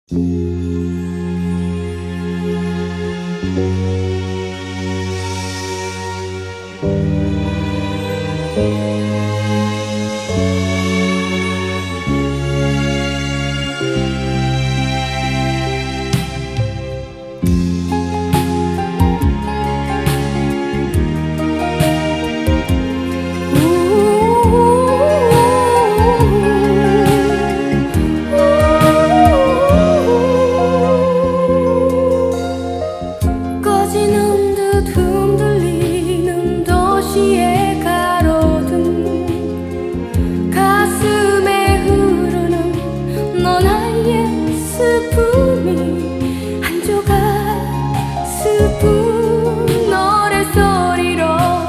꺼지는 듯 흔들리는 도시의 가로등, 가슴에 흐르는 너 나의 슬픔이 한 조각 슬픈 노래소리로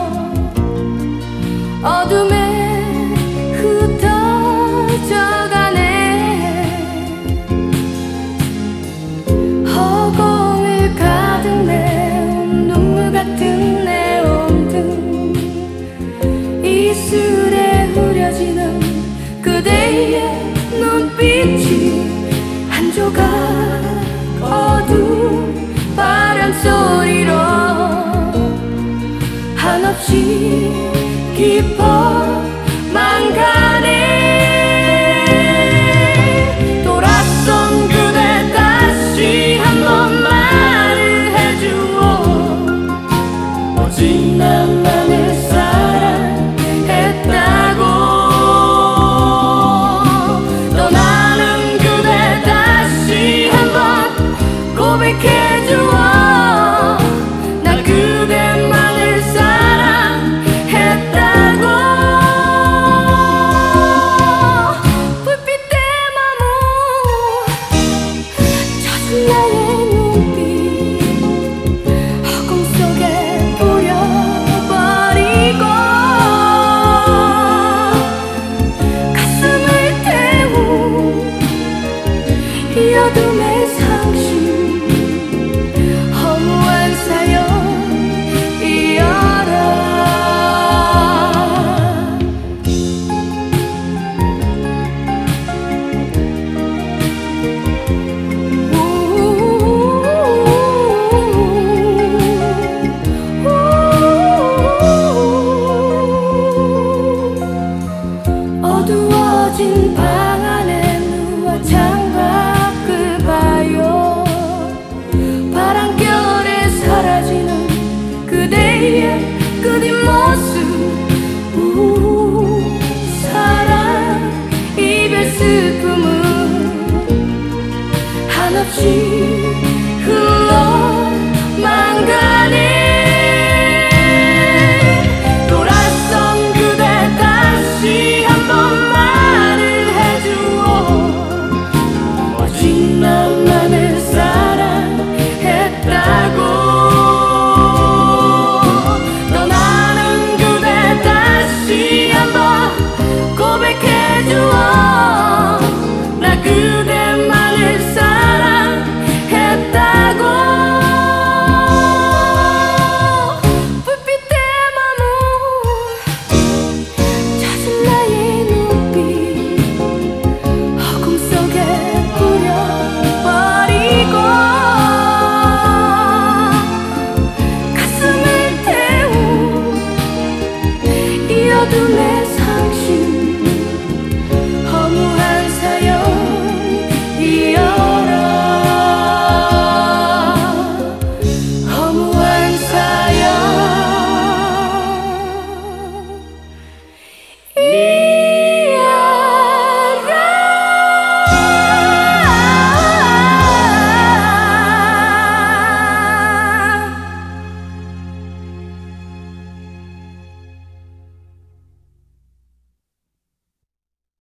어둠에 흩어져가네. 허공을 가득 메운 눈물 같은 네온등, 이슬에 흐려지는 그대의 눈빛이 한 조각 어두운 바람소리로 한없이 깊어만 가네. 돌아선 그대 다시 한번 말을 해주어, 오직 나만을 사랑했다고. 떠나는 그대 다시 한번 고백해주어, 난 그대만을 사랑했다고. 불빛에 머문 젖은 나의 눈빛, 허공 속에 뿌려버리고 가슴을 태운 이 어둠의 상심, 허무한 사연이여라. 어두워진 방 안에 누워 창밖을 봐요. 바람결에 사라지는 그대의 끝인 모습, 사랑 이별 슬픔은 한없이